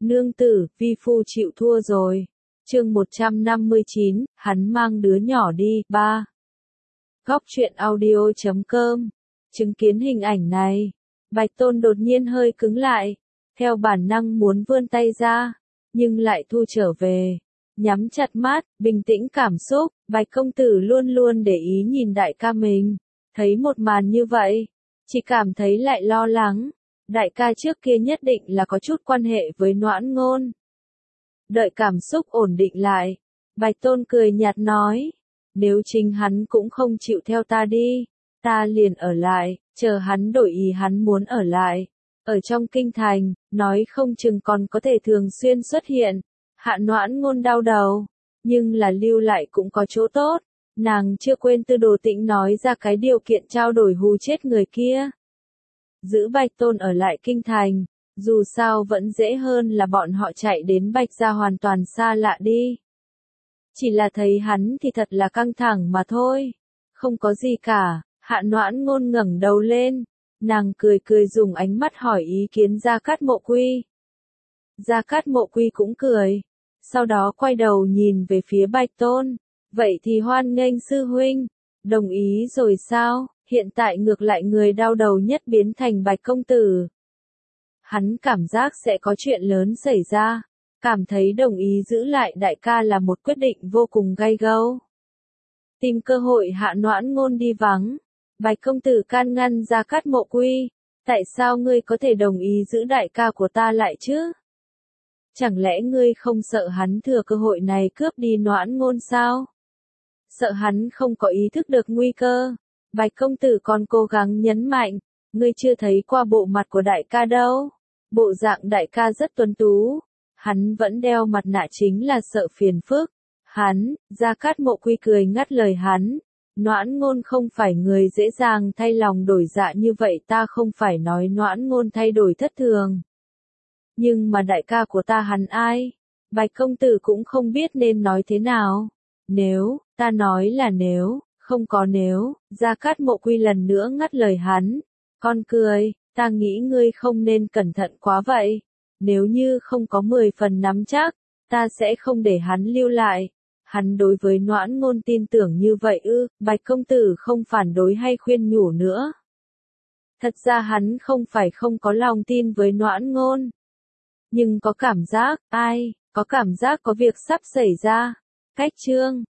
Nương tử, vi phu chịu thua rồi. Chương 159, hắn mang đứa nhỏ đi. 3. Góc truyện audio.com. Chứng kiến hình ảnh này, Bạch Tôn đột nhiên hơi cứng lại, theo bản năng muốn vươn tay ra, nhưng lại thu trở về. Nhắm chặt mắt, bình tĩnh cảm xúc, Bạch công tử luôn luôn để ý nhìn đại ca mình. Thấy một màn như vậy, chỉ cảm thấy lại lo lắng. Đại ca trước kia nhất định là có chút quan hệ với Noãn Ngôn. Đợi cảm xúc ổn định lại, Bạch Tôn cười nhạt nói, nếu chính hắn cũng không chịu theo ta đi, ta liền ở lại, chờ hắn đổi ý hắn muốn ở lại. Ở trong kinh thành, nói không chừng còn có thể thường xuyên xuất hiện. Hạ Noãn Ngôn đau đầu, nhưng là lưu lại cũng có chỗ tốt. Nàng chưa quên Tư Đồ Tĩnh nói ra cái điều kiện trao đổi hù chết người kia. Giữ Bạch Tôn ở lại kinh thành, dù sao vẫn dễ hơn là bọn họ chạy đến Bạch gia hoàn toàn xa lạ đi. Chỉ là thấy hắn thì thật là căng thẳng mà thôi. Không có gì cả, Hạ Noãn Ngôn ngẩng đầu lên, nàng cười cười dùng ánh mắt hỏi ý kiến Gia Cát Mộ Quy. Gia Cát Mộ Quy cũng cười, sau đó quay đầu nhìn về phía Bạch Tôn, vậy thì hoan nghênh sư huynh, đồng ý rồi sao? Hiện tại ngược lại người đau đầu nhất biến thành Bạch công tử. Hắn cảm giác sẽ có chuyện lớn xảy ra, cảm thấy đồng ý giữ lại đại ca là một quyết định vô cùng gay gâu. Tìm cơ hội Hạ Noãn Ngôn đi vắng, Bạch công tử can ngăn Gia Cát Mộ Quy, tại sao ngươi có thể đồng ý giữ đại ca của ta lại chứ? Chẳng lẽ ngươi không sợ hắn thừa cơ hội này cướp đi Noãn Ngôn sao? Sợ hắn không có ý thức được nguy cơ. Bạch công tử còn cố gắng nhấn mạnh, ngươi chưa thấy qua bộ mặt của đại ca đâu. Bộ dạng đại ca rất tuấn tú. Hắn vẫn đeo mặt nạ chính là sợ phiền phức. Hắn, Gia Cát Mộ Quy cười ngắt lời hắn. Noãn Ngôn không phải người dễ dàng thay lòng đổi dạ như vậy, ta không phải nói Noãn Ngôn thay đổi thất thường. Nhưng mà đại ca của ta hắn ai? Bạch công tử cũng không biết nên nói thế nào. Nếu, ta nói là nếu, không có nếu, Gia Cát Mộ Quy lần nữa ngắt lời hắn. Con cười, ta nghĩ ngươi không nên cẩn thận quá vậy. Nếu như không có 10 phần nắm chắc, ta sẽ không để hắn lưu lại. Hắn đối với Noãn Ngôn tin tưởng như vậy ư? Bạch công tử không phản đối hay khuyên nhủ nữa. Thật ra hắn không phải không có lòng tin với Noãn Ngôn. Nhưng có cảm giác, có cảm giác có việc sắp xảy ra. Cách chương